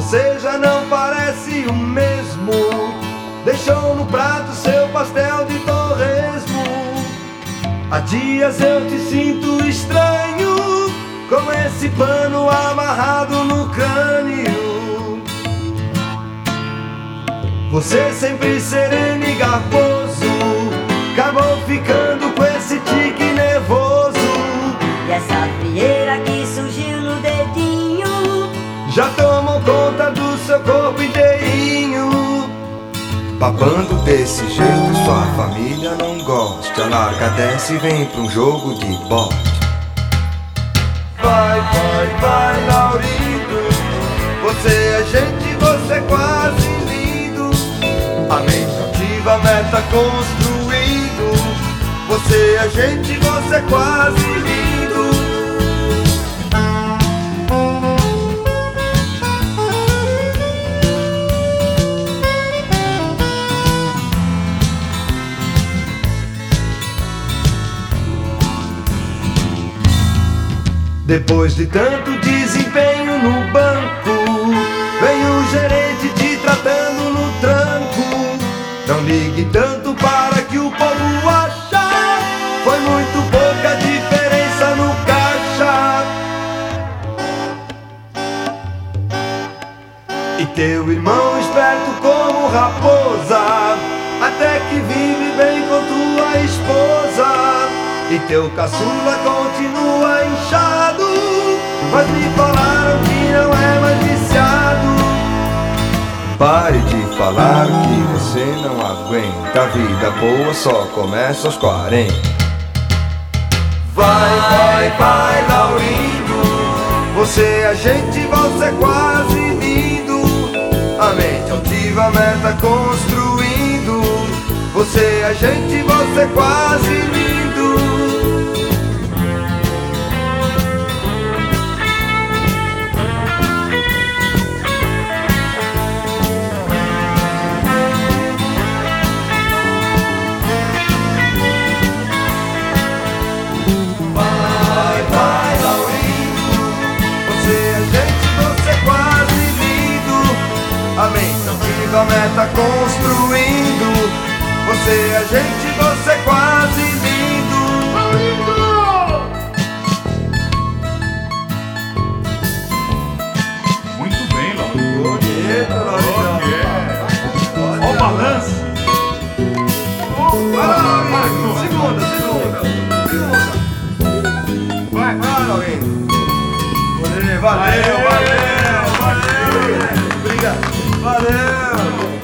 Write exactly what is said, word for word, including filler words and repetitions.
você já não parece o mesmo. Deixou no prato seu pastel de torresmo. Há dias eu te sinto estranho, com esse pano amarrado no crânio. Você sempre sereno e garboso, acabou ficando com esse tique nervoso. E essa frieira que surgiu no dedinho já tomou conta do seu corpo inteirinho. Babando desse jeito sua família não gosta. Larga, desce e vem pra um jogo de bote. Vai, vai, vai, Laurindo, você é gente, você é quase lindo. A mente ativa, meta construído. Você é gente, você é quase lindo. Depois de tanto desempenho no banco, vem o gerente te tratando no tranco. Não ligue tanto para que o povo acha, foi muito pouca diferença no caixa. E teu irmão esperto como raposa, até que vive bem com tua esposa. E teu caçula continua inchado, mas me falaram que não é mais viciado. Pare de falar que você não aguenta, a vida boa só começa aos quarenta. Vai, vai, vai, Laurindo, você é gente, você é quase lindo. A mente altiva, meta construindo. Você é gente, você é quase lindo. A mente ativa, meta construindo. Você é gente, você é quase lindo. Muito bem, Laurindo. Bonito, Laurindo. Olha o balanço. Vai lá, Laurindo. Segunda, segunda. Segunda. Vai, vai, Laurindo. Valeu, valeu, valeu. Valeu. Obrigado. Valeu!